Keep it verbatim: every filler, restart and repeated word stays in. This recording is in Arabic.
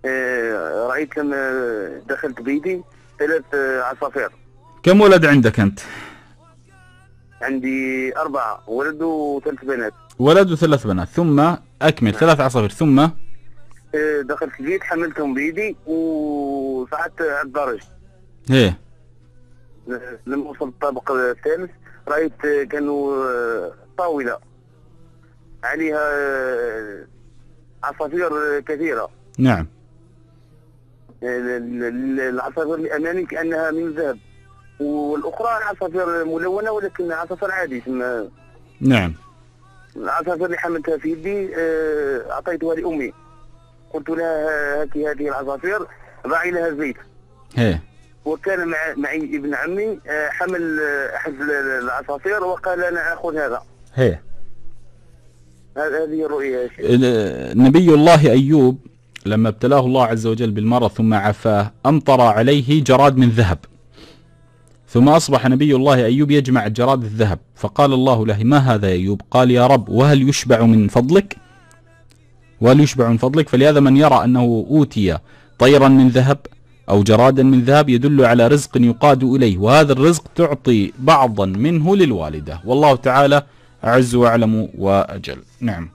آه، رأيت لما دخلت بيتي ثلاث آه، عصافير. كم ولد عندك أنت؟ عندي أربعة ولد وثلاث بنات. ولد وثلاث بنات، ثم أكمل. نعم. ثلاث عصافير، ثم آه، دخلت البيت حملتهم بيدي وصعدت على الدرج. ايه. آه، لما وصلت الطابق الثالث رأيت آه، كانوا آه، طاولة عليها آه، عصافير آه، كثيرة. نعم. ال- ال- العصافير اللي امامي كانها من ذهب، والاخرى عصافير ملونه ولكن عصافير عادي. ثم نعم. العصافير اللي حملتها في يدي آه، اعطيتها لامي، قلت لها هاتي هذه العصافير ضعي لها زيت. ايه. وكان مع معي ابن عمي آه، حمل آه، احد العصافير وقال انا اخذ هذا. ايه. هذه الرؤيه يا شيخ. ال- نبي الله أيوب لما ابتلاه الله عز وجل بالمرض ثم عافاه أمطر عليه جراد من ذهب، ثم أصبح نبي الله أيوب يجمع جراد الذهب، فقال الله له: ما هذا يا أيوب؟ قال: يا رب، وهل يشبع من فضلك؟ وهل يشبع من فضلك؟ فلهذا من يرى أنه أوتي طيرا من ذهب أو جرادا من ذهب يدل على رزق يقاد إليه، وهذا الرزق تعطي بعضا منه للوالدة، والله تعالى أعز وأعلم وأجل. نعم.